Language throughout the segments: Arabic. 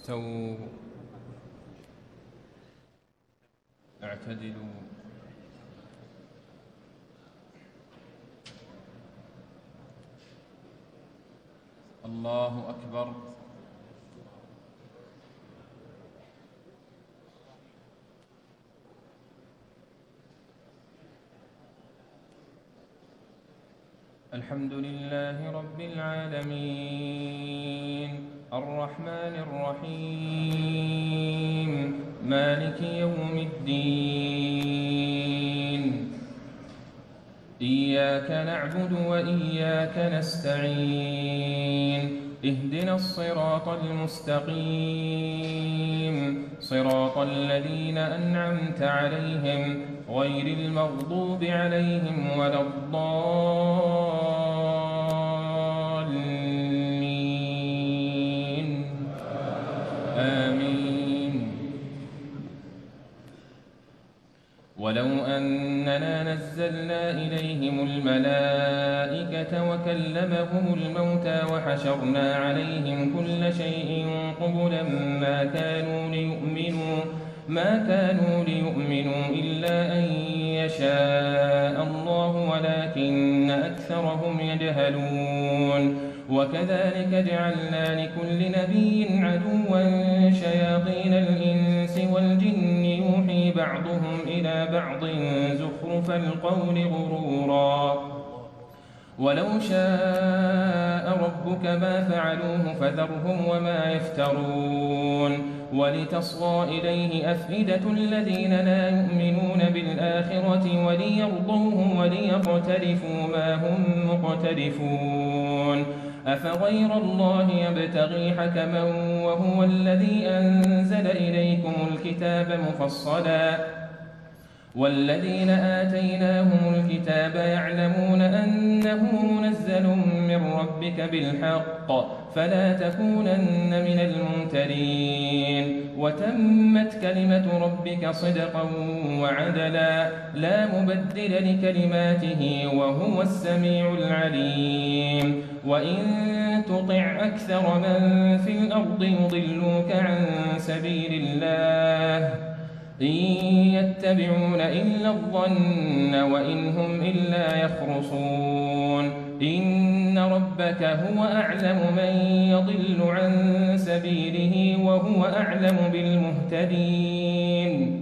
استووا اعتدلوا. الله أكبر. الحمد لله رب العالمين الرحمن الرحيم مالك يوم الدين إياك نعبد وإياك نستعين اهدنا الصراط المستقيم صراط الذين أنعمت عليهم غير المغضوب عليهم ولا الضالين آمين. ولو أننا نزلنا إليهم الملائكة وكلمهم الموتى وحشرنا عليهم كل شيء قبلا ما كانوا ليؤمنوا إلا أن يشاء الله ولكن أكثرهم يجهلون. وكذلك جعلنا لكل نبي عدوا شياطين الإنس والجن يوحي بعضهم إلى بعض زخرف القول غرورا ولو شاء ربك ما فعلوه فذرهم وما يفترون. ولتصغى إليه أفئدة الذين لا يؤمنون بالآخرة وليرضوه وليقترفوا ما هم مقترفون. أفغير الله يبتغي حكما وهو الذي أنزل إليكم الكتاب مفصلا والذين آتيناهم الكتاب يعلمون أنه منزل من ربك بالحق فلا تكونن من الممترين. وتمت كلمة ربك صدقا وعدلا لا مبدل لكلماته وهو السميع العليم. وإن تطع أكثر من في الأرض يضلوك عن سبيل الله إن يتبعون إلا الظن وإن هم إلا يخرصون. إن ربك هو أعلم من يضل عن سبيله وهو أعلم بالمهتدين.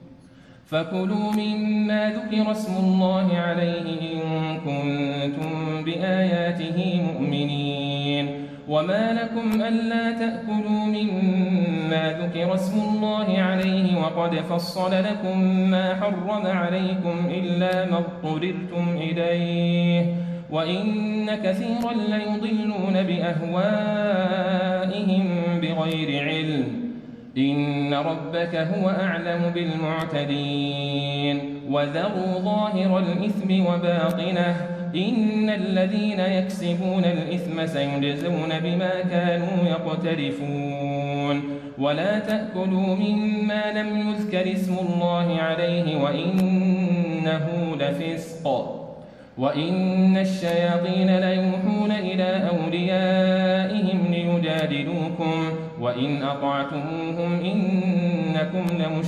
فكلوا مما ذكر اسم الله عليه إن كنتم بآياته مؤمنين. وما لكم ألا تأكلوا مما ذكر اسم الله عليه وقد فصل لكم ما حرم عليكم إلا ما اضطررتم إليه وإن كثيرا ليضلون بأهوائهم بغير علم. إن ربك هو أعلم بالمعتدين. وذروا ظاهر الإثم وباطنه إن الذين يكسبون الإثم سيجزون بما كانوا يقترفون. ولا تأكلوا مما لم يذكر اسم الله عليه وإنه لفسق وإن الشياطين ليوحون إلى أوليائهم ليجادلوكم وإن أطعتموهم إنكم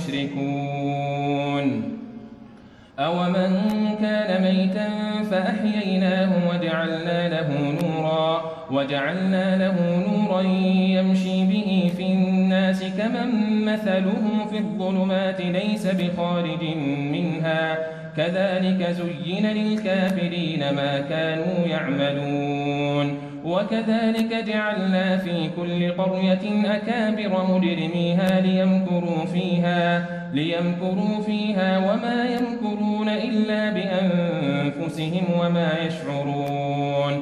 لمشركون. أومن كان ميتا فأحييناه وجعلنا له نورا يمشي به في الناس كمن مثله في الظلمات ليس بخارج منها كذلك زين للكافرين ما كانوا يعملون. وكذلك جعلنا في كل قرية أكابر مجرميها ليمكروا فيها وما يمكرون إلا بأنفسهم وما يشعرون.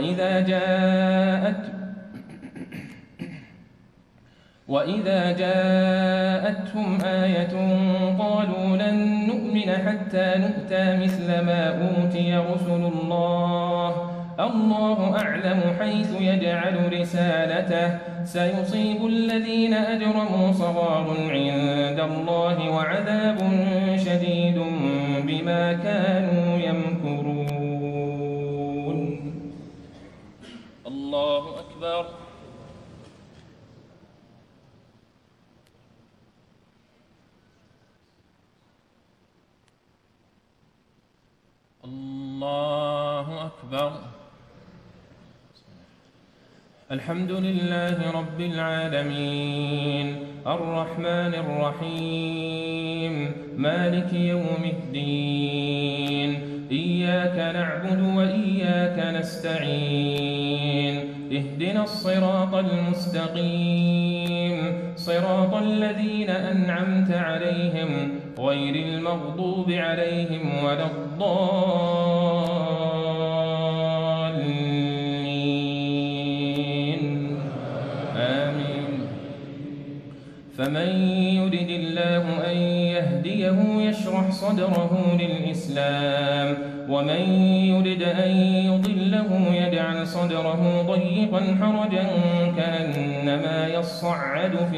وإذا جاءتهم آية قالوا لن نؤمن حتى نؤتى مثل ما أوتي رسل الله أعلم حيث يجعل رسالته سيصيب الذين أجرموا صغار عند الله وعذاب شديد بما كانوا يمكرون. الله أكبر. الله أكبر. الحمد لله رب العالمين الرحمن الرحيم مالك يوم الدين إياك نعبد وإياك نستعين اهدنا الصراط المستقيم صراط الذين أنعمت عليهم غير المغضوب عليهم ولا الضالين آمين. فمن يرد الله أن يهديه يشرح صدره للإسلام ومن يرد أن يضله يجعل صدره ضيقا حرجا كأنما يصعد في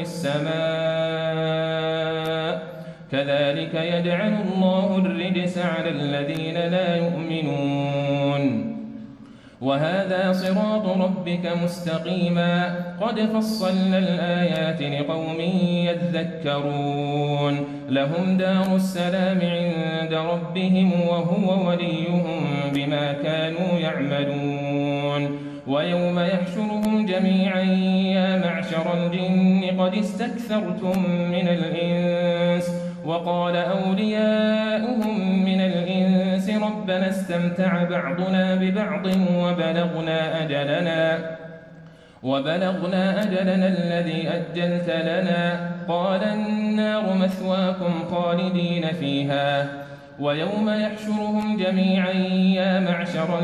السماء كذلك يجعل الله الرجس على الذين لا يؤمنون. وهذا صراط ربك مستقيما قد فصلنا الآيات لقوم يذكرون لهم دار السلام عند ربهم وهو وليهم بما كانوا يعملون. ويوم يحشرهم جميعا يا معشر الجن قد استكثرتم من الإنس وقال أولياؤهم من الإنس ربنا استمتع بعضنا ببعض وبلغنا أجلنا الذي أجلت لنا قال النار مثواكم خالدين فيها. ويوم يحشرهم جميعا يا معشر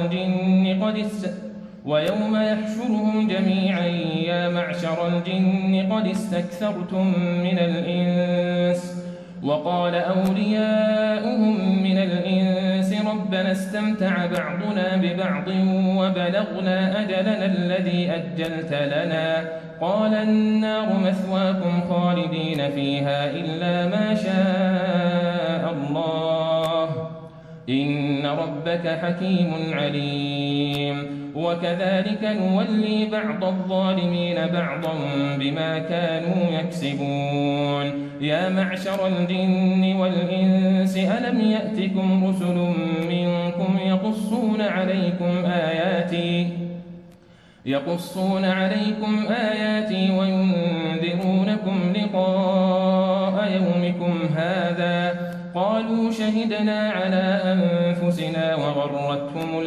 الجن قد استكثرتم من الإنس وقال أولياؤهم من الإنس ربنا استمتع بعضنا ببعض وبلغنا أجلنا الذي أجلت لنا قال النار مثواكم خالدين فيها إلا ما شاء الله إن ربك حكيم عليم. وكذلك نولي بعض الظالمين بعضا بما كانوا يكسبون. يا معشر الجن والإنس ألم يأتكم رسل منكم يقصون عليكم آياتي وينذرونكم لقاء يومكم هذا قالوا شهدنا على أنفسنا وغرتهم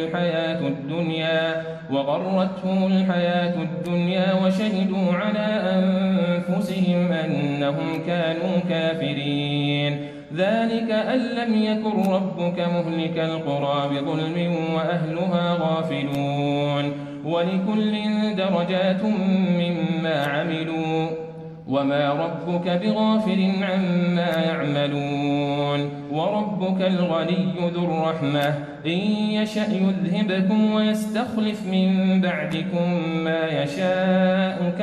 الحياة الدنيا وشهدوا على أنفسهم أنهم كانوا كافرين. ذلك أن لم يكن ربك مهلك القرى بظلم وأهلها غافلون. ولكل درجات مما عملوا وما ربك بغافل عما يعملون. وربك الغني ذو الرحمة إن يشأ يذهبكم ويستخلف من بعدكم ما يشاء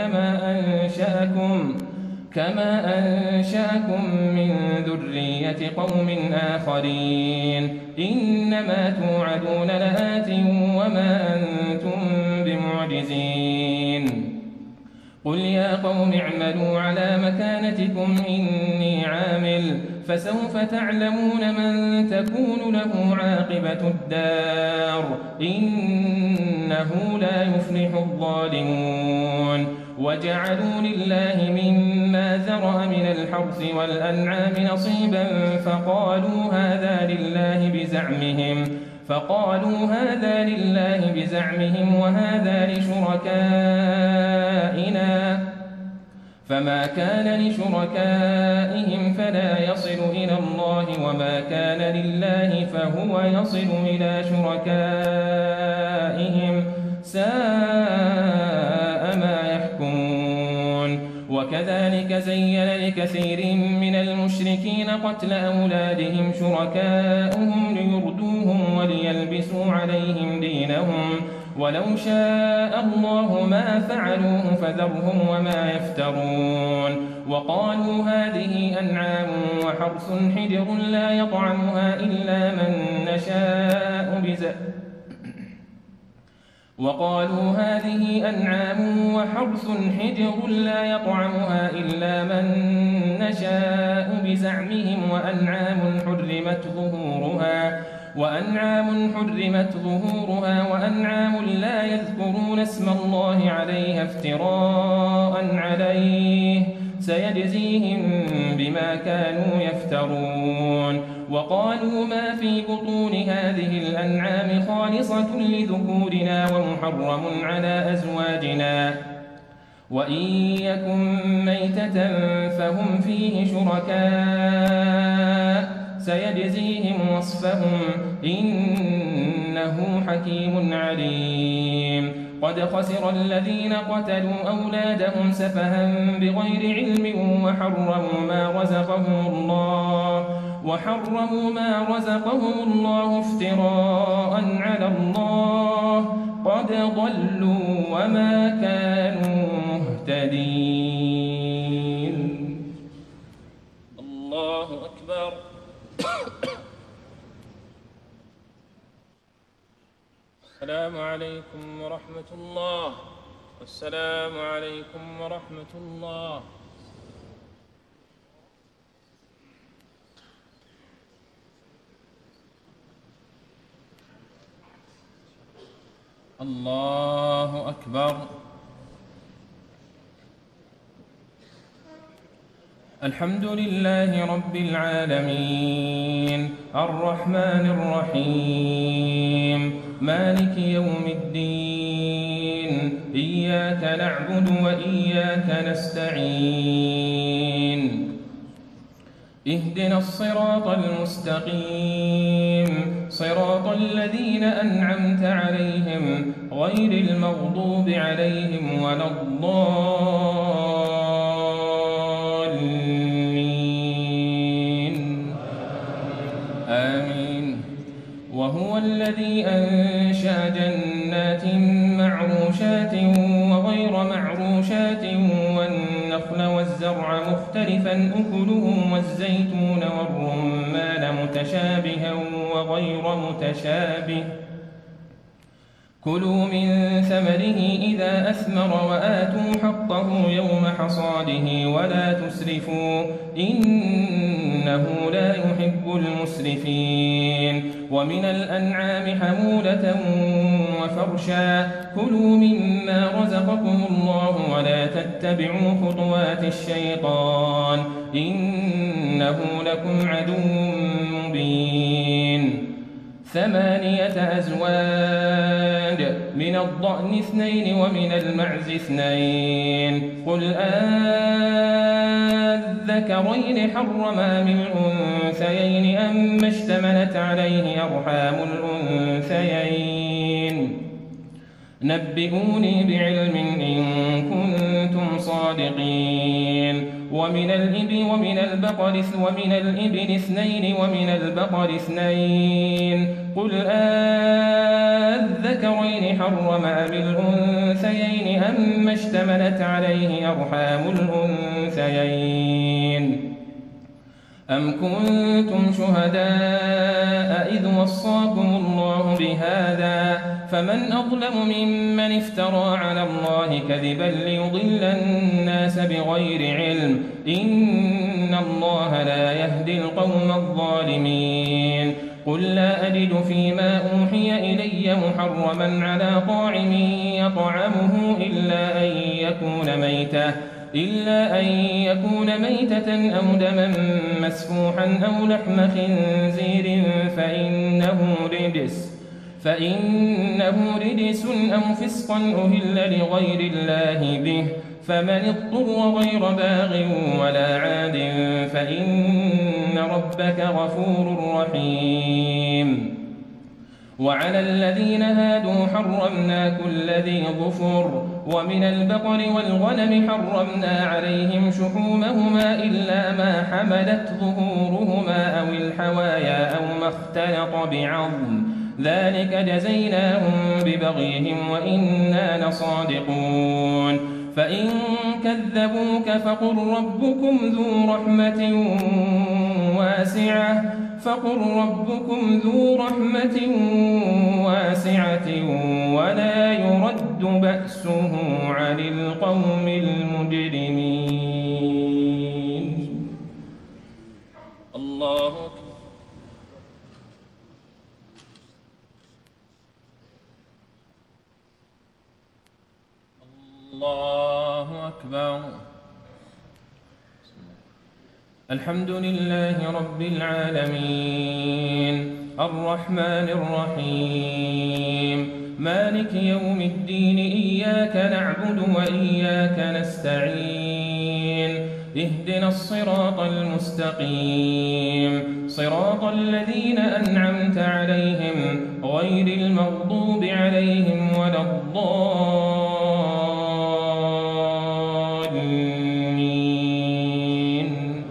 كما أنشأكم من ذرية قوم آخرين. إنما توعدون لآت وما أنتم بمعجزين. قل يا قوم اعملوا على مكانتكم إني عامل فسوف تعلمون من تكون له عاقبة الدار إنه لا يفلح الظالمون. وجعلوا لله مما ذرأ من الحرث والأنعام نصيبا فقالوا هذا لله بزعمهم وهذا لشركائنا فما كان لشركائهم فلا يصل إلى الله وما كان لله فهو يصل إلى شركائهم ساء ما يحكمون. وكذلك زين لكثير من المشركين قتل أولادهم شركاؤهم ليردوهم وليلبسوا عليهم دينهم ولو شاء الله ما فعلوه فذرهم وما يفترون. وقالوا هذه أنعام وحرث حجر لا يطعمها إلا من نشاء بزعمهم وأنعام حرمت ظهورها وأنعام حرمت ظهورها وأنعام لا يذكرون اسم الله عليها افتراء عليه سيجزيهم بما كانوا يفترون. وقالوا ما في بطون هذه الأنعام خالصة لذكورنا ومحرم على أزواجنا وإن يكن ميتة فهم فيه شركاء سيجزيهم وصفهم إنه حكيم عليم. قد خسر الذين قتلوا أولادهم سفها بغير علم وحرموا ما رزقهم الله افتراء على الله قد ضلوا وما كانوا مهتدين. الله أكبر. السلام عليكم ورحمة الله. السلام عليكم ورحمة الله. الله أكبر. الحمد لله رب العالمين الرحمن الرحيم مالك يوم الدين إياك نعبد وإياك نستعين اهدنا الصراط المستقيم صراط الذين أنعمت عليهم غير المغضوب عليهم ولا الضالين آمين. وهو الذي أنشأ جنات معروشات وغير معروشات والنخل والزرع مختلفا أكله والزيتون والرمان متشابها وغير متشابه كلوا من ثمره إذا أثمر وآتوا حقه يوم حصاده ولا تسرفوا إنه لا يحب المسرفين. ومن الأنعام حمولة وفرشا كلوا مما رزقكم الله ولا تتبعوا خطوات الشيطان إنه لكم عدو مبين. 8 أزواج من الضأن 2 ومن المعز 2 قل أذكرين حرم أم الأنثيين أم اشتملت عليه أرحام الأنثيين نبئوني بعلم إن كنتم صادقين. ومن الإبل ومن البقر 2 ومن البقر 2 قل أذكرين حرم أم الأنثيين أم اشتملت عليه أرحام الأنثيين أم كنتم شهداء إذ وصاكم الله بهذا فمن أظلم ممن افترى على الله كذبا ليضل الناس بغير علم إن الله لا يهدي القوم الظالمين. قل لا أجد فيما أوحي إلي محرما على طاعم يطعمه إلا أن يكون ميتة أو دما مسفوحا أو لحم خنزير فإنه رجس أو فسقا أهل لغير الله به فمن اضطر غير باغ ولا عاد فإن ربك غفور رحيم. وعلى الذين هادوا حرمنا كل ذي ظفر ومن البقر والغنم حرمنا عليهم شحومهما إلا ما حملت ظهورهما أو الحوايا أو ما اختلط بعظم ذلك جزيناهم ببغيهم وإنا لصادقون. فإن كذبوك فقل ربكم ذو رحمة واسعة ولا يرد بأسه عن القوم المجرمين. الله أكبر. الله أكبر. الحمد لله رب العالمين الرحمن الرحيم مالك يوم الدين إياك نعبد وإياك نستعين اهدنا الصراط المستقيم صراط الذين أنعمت عليهم غير المغضوب عليهم ولا الضالين.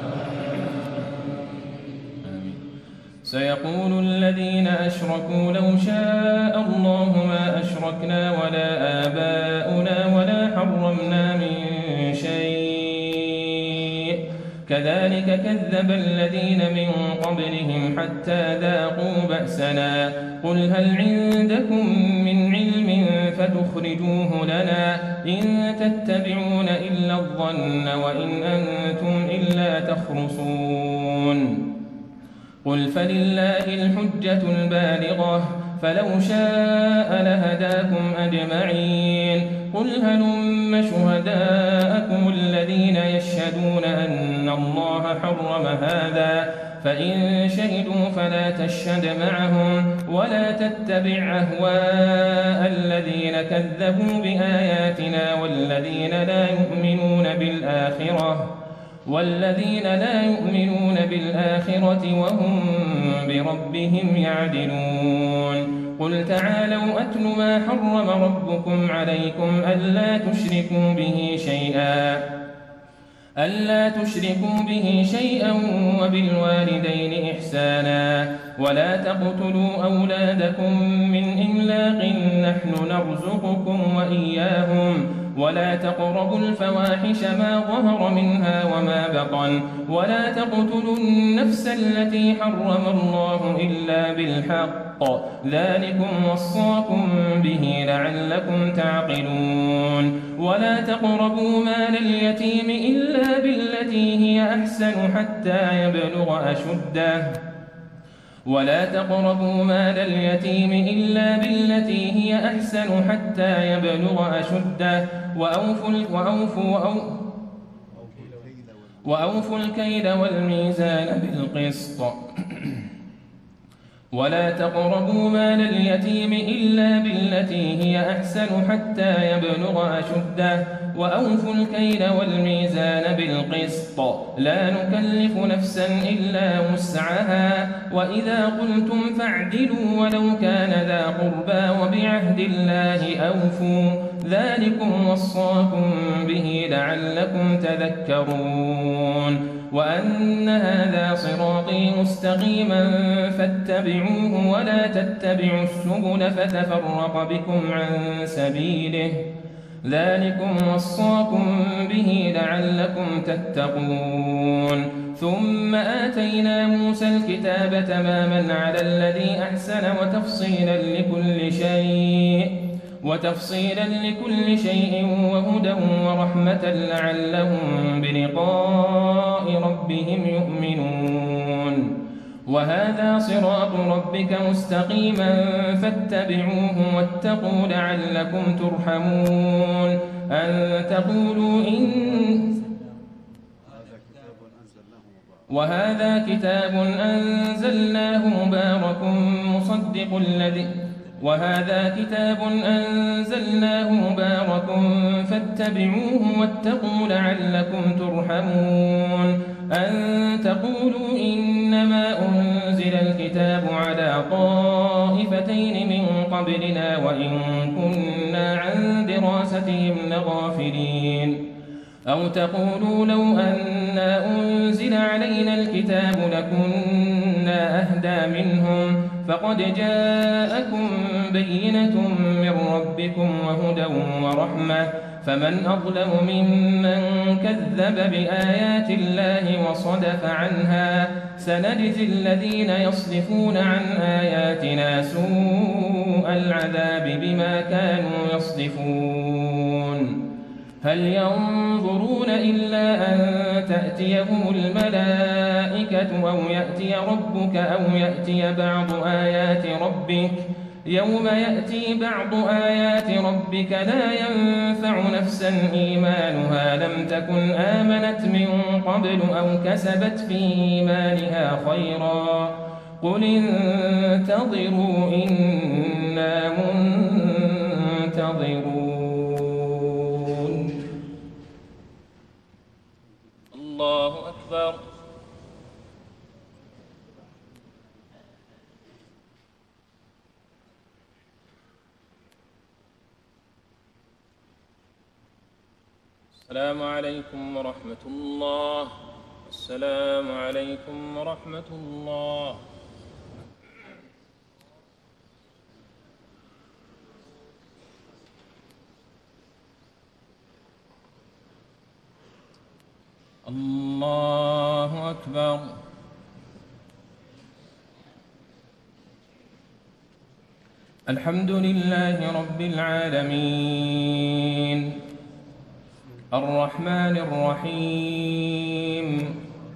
سيقول الذين أشركوا لو شاء الله ما أشركنا ولا آباؤنا ولا حرمنا من شيء كذلك كذب الذين من قبلهم حتى ذاقوا بأسنا قل هل عندكم من علم فتخرجوه لنا إن تتبعون إلا الظن وإن أنتم إلا تخرصون قل فلله الحجة البالغة فلو شاء لهداكم أجمعين قل هلم شهداءكم الذين يشهدون أن الله حرم هذا فإن شهدوا فلا تشهد معهم ولا تتبع أهواء الذين كذبوا بآياتنا والذين لا يؤمنون بالآخرة وهم بربهم يعدلون قل تعالوا أتل ما حرم ربكم عليكم ألا تشركوا به شيئا وبالوالدين إحسانا ولا تقتلوا أولادكم من إملاق نحن نرزقكم وإياهم ولا تقربوا الفواحش ما ظهر منها وما بطن ولا تقتلوا النفس التي حرم الله إلا بالحق ذلكم وصاكم به لعلكم تعقلون ولا تقربوا مال اليتيم إلا بالتي هي أحسن حتى يبلغ أشده وأوفوا الكيل والميزان بالقسط ولا تقربوا مال اليتيم إلا بالتي هي أحسن حتى يبلغ أشده وأوفوا الكيل والميزان بالقسط لا نكلف نفسا إلا وسعها وإذا قلتم فاعدلوا ولو كان ذا قربى وبعهد الله أوفوا ذلكم وصاكم به لعلكم تذكرون وأن هذا صراطي مستقيما فاتبعوه ولا تتبعوا السبل فتفرق بكم عن سبيله ذلكم وصاكم به لعلكم تتقون ثم آتينا موسى الكتاب تماما على الذي أحسن وتفصيلا لكل شيء وهدى ورحمة لعلهم بلقاء ربهم يؤمنون وهذا صراط ربك مستقيما فاتبعوه واتقوا لعلكم ترحمون أن تقولوا وهذا كتاب أنزلناه مبارك فاتبعوه واتقوا لعلكم ترحمون أن تقولوا إنما أنزل الكتاب على طائفتين من قبلنا وإن كنا عن دراستهم لغافلين أو تقولوا لو أنا أنزل علينا الكتاب لكنا أهدى منهم فقد جاءكم بينة من ربكم وهدى ورحمة فمن أظلم ممن كذب بآيات الله وصدف عنها سنجزي الذين يصدفون عن آياتنا سوء العذاب بما كانوا يصدفون هل ينظرون إلا أن تأتيهم الملائكة أو يأتي ربك أو يأتي بعض آيات ربك يوم يأتي بعض آيات ربك لا ينفع نفسا إيمانها لم تكن آمنت من قبل أو كسبت في إيمانها خيرا قل انتظروا إنا منتظرون. الله أكبر. السلام عليكم ورحمة الله. السلام عليكم ورحمة الله. الله أكبر. الحمد لله رب العالمين الرحمن الرحيم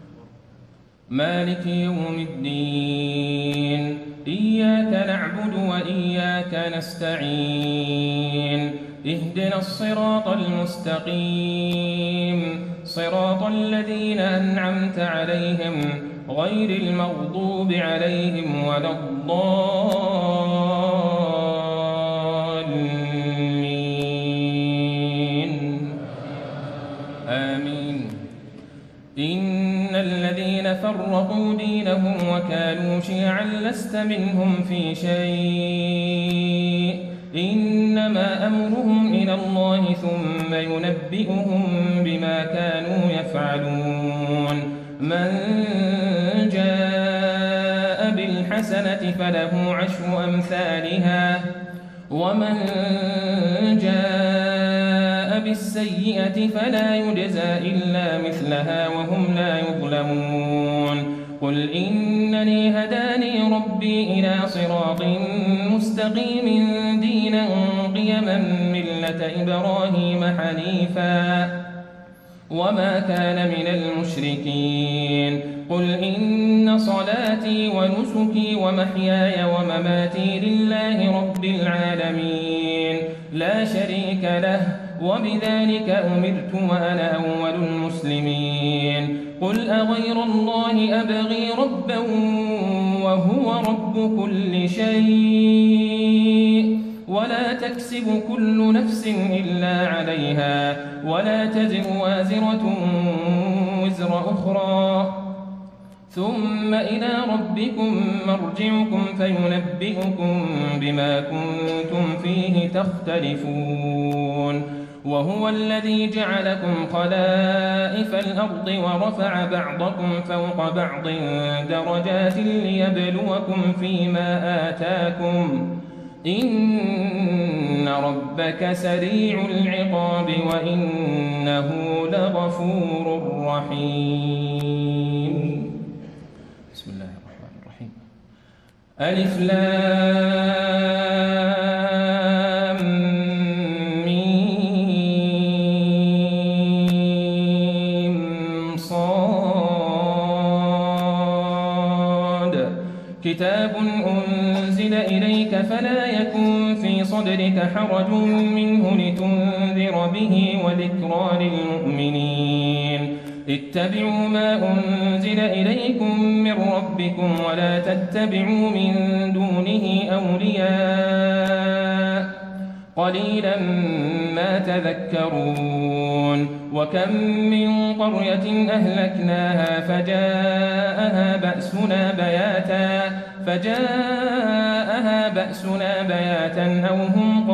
مالك يوم الدين إياك نعبد وإياك نستعين اهدنا الصراط المستقيم صراط الذين أنعمت عليهم غير المغضوب عليهم ولا الضالين آمين. إن الذين فرقوا دينهم وكانوا شيعا لست منهم في شيء إنما أمرهم إلى الله ثم ينبئهم بما كانوا يفعلون. من جاء بالحسنة فله عشر أمثالها ومن جاء بالسيئة فلا يجزى إلا مثلها وهم لا يظلمون. قل إنني هداني ربي إلى صراط مستقيم دينا قيما ملة إبراهيم حنيفا وما كان من المشركين. قل إن صلاتي ونسكي ومحياي ومماتي لله رب العالمين لا شريك له وبذلك أمرت وأنا أول المسلمين. قل أغير الله أبغي ربا وهو رب كل شيء ولا تكسب كل نفس إلا عليها ولا تزر وازرة وزر أخرى ثم إلى ربكم مرجعكم فينبئكم بما كنتم فيه تختلفون. وهو الذي جعلكم خلائف الأرض ورفع بعضكم فوق بعض درجات ليبلوكم فيما آتاكم إن ربك سريع العقاب وإنه لغفور رحيم. بسم الله الرحمن الرحيم. ألف لام ميم صاد كتاب أنزل إليك فلا يكن في صدرك حرج منه لتنذر به وذكرى للمؤمنين. اتبعوا ما أنزل إليكم من ربكم ولا تتبعوا من دونه أولياء قليلا ما تذكرون. وكم من قرية أهلكناها فجاءها بأسنا بياتا أو هم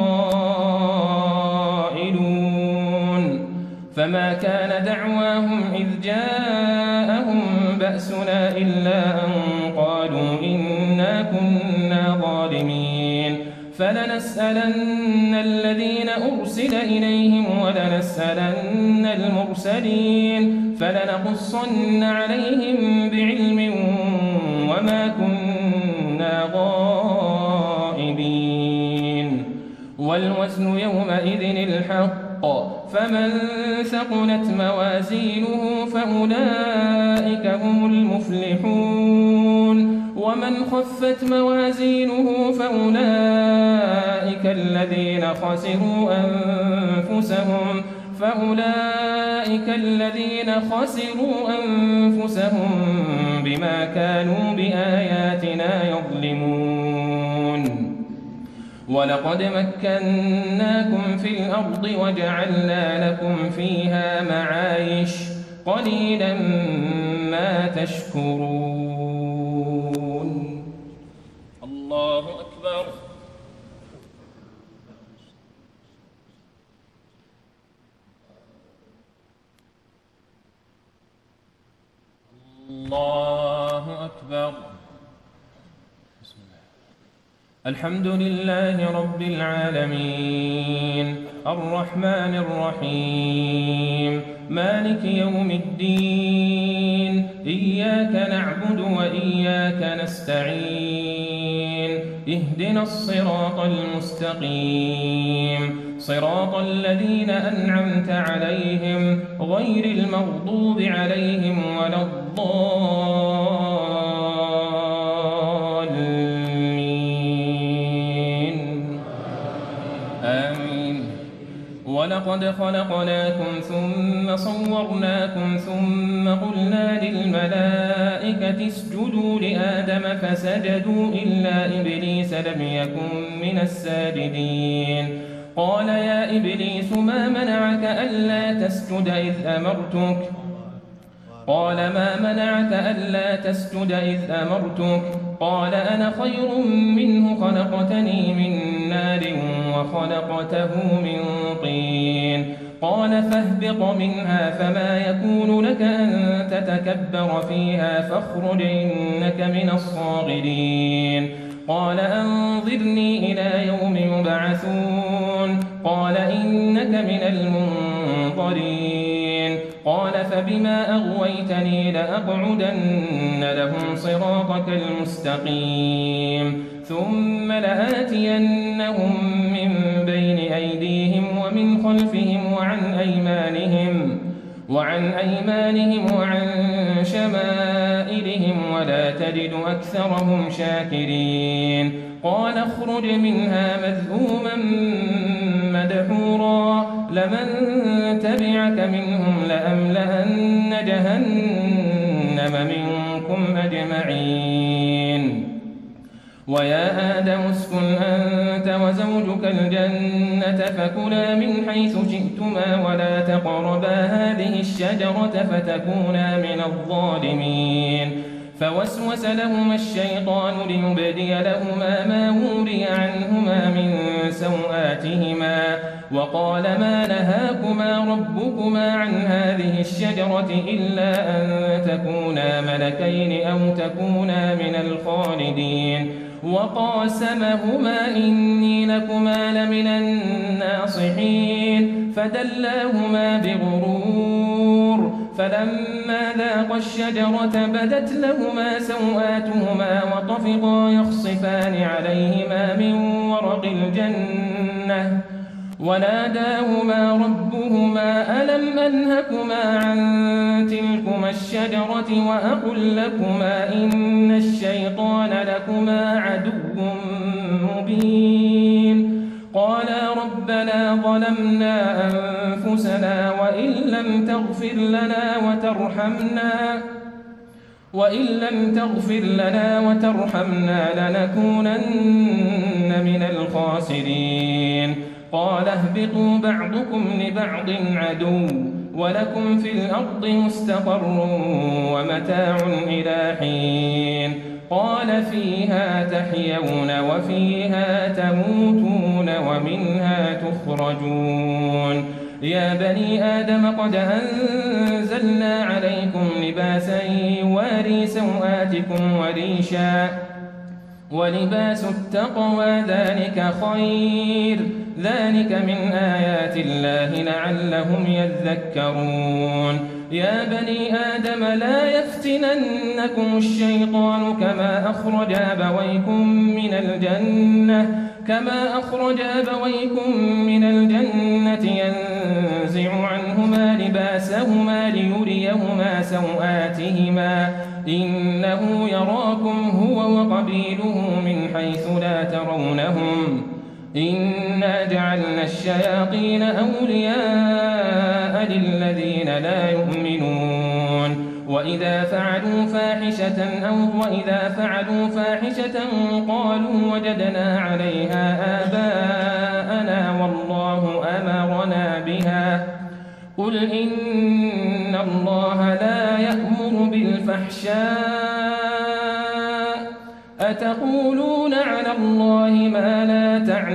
قائلون. فما كان دعواهم إذ جاءهم بأسنا إلا أن قالوا إنا كنا ظالمين. فلنسألن الذين أرسل إليهم ولنسألن المرسلين فلنقصن عليهم بعلم وما كنا غائبين. والوزن يومئذ الحق فمن ثقلت موازينه فأولئك هم المفلحون. ومن خفت موازينه فأولئك الذين خسروا أنفسهم بما كانوا بآياتنا يظلمون. ولقد مكناكم في الأرض وجعلنا لكم فيها معايش قليلا ما تشكرون. الله أكبر. الله أكبر. بسم الله. الحمد لله رب العالمين الرحمن الرحيم مالك يوم الدين إياك نعبد وإياك نستعين اهدنا الصراط المستقيم صراط الذين أنعمت عليهم غير المغضوب عليهم ولا الضالين آمين. ولقد خلقناكم ثم صورناكم ثم قلنا للملائكة اسجدوا لآدم فسجدوا إلا إبليس لم يكن من الساجدين. قال يا إبليس ما منعك ألا تسجد إذ أمرتك قال أنا خير منه خلقتني من نار وخلقته من طين. قال فاهبط منها فما يكون لك أن تتكبر فيها فاخرج إنك من الصاغرين. قال أنظرني إلى يوم يبعثون. قال إنك من المنظرين. قال فبما أغويتني لأقعدن لهم صراطك المستقيم ثم لآتينهم من بين أيديهم ومن خلفهم وعن أيمانهم وعن شمائلهم ولا تجد أكثرهم شاكرين. قال اخرج منها مذءوما مدحورا لمن تبعك منهم لأملأن جهنم منكم أجمعين. ويا آدم اسكن أنت وزوجك الجنة فكلا من حيث شئتما ولا تقربا هذه الشجرة فتكونا من الظالمين. فوسوس لهما الشيطان ليبدي لهما ما وري عنهما من سوآتهما وقال ما نهاكما ربكما عن هذه الشجرة إلا أن تكونا ملكين أو تكونا من الخالدين. وقاسمهما إني لكما لمن الناصحين فدلاهما بغرور فلما ذاقا الشجرة بدت لهما سوآتهما وطفقا يخصفان عليهما من ورق الجنة وناداهما ربهما ألم أنهكما عن تلكما الشجرة وأقل لكما إن الشيطان لكما عدو مبين. قالا ربنا ظلمنا أنفسنا وإن لم تغفر لنا وترحمنا لنكونن من الخاسرين. قال اهبطوا بعضكم لبعض عدو ولكم في الأرض مستقر ومتاع إلى حين. قال فيها تحيون وفيها تموتون ومنها تخرجون. يا بني آدم قد أنزلنا عليكم لباسا يواري سوآتكم وريشا ولباس التقوى ذلك خير ذلك من آيات الله لعلهم يذكرون. يا بني آدم لا يفتننكم الشيطان كما أخرج أبويكم من الجنة ينزع ينزع عنهما لباسهما ليريهما سوآتهما إنه يراكم هو وقبيله من حيث لا ترونهم إنا جعلنا الشياطين أولياء للذين لا يؤمنون وإذا فعلوا فاحشة قالوا وجدنا عليها آباءنا والله أمرنا بها قل إن الله لا يأمر بالفحشاء أتقولون على الله ما لا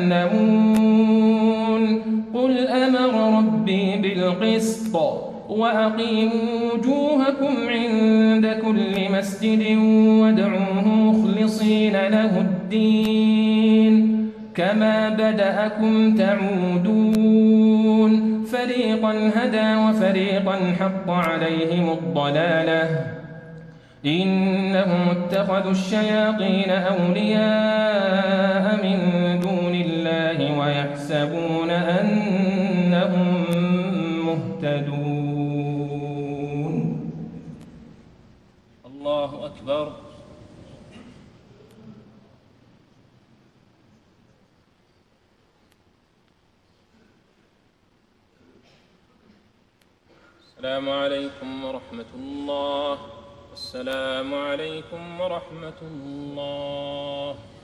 تعلمون قل أمر ربي بالقسط وأقيموا وجوهكم عند كل مسجد وادعوه مخلصين له الدين كما بدأكم تعودون فريقا هدى وفريقا حق عليهم الضلالة إنهم اتخذوا الشياطين أولياء من دون الله ويحسبون أنهم مهتدون. الله أكبر. السلام عليكم ورحمة الله. السلام عليكم ورحمة الله.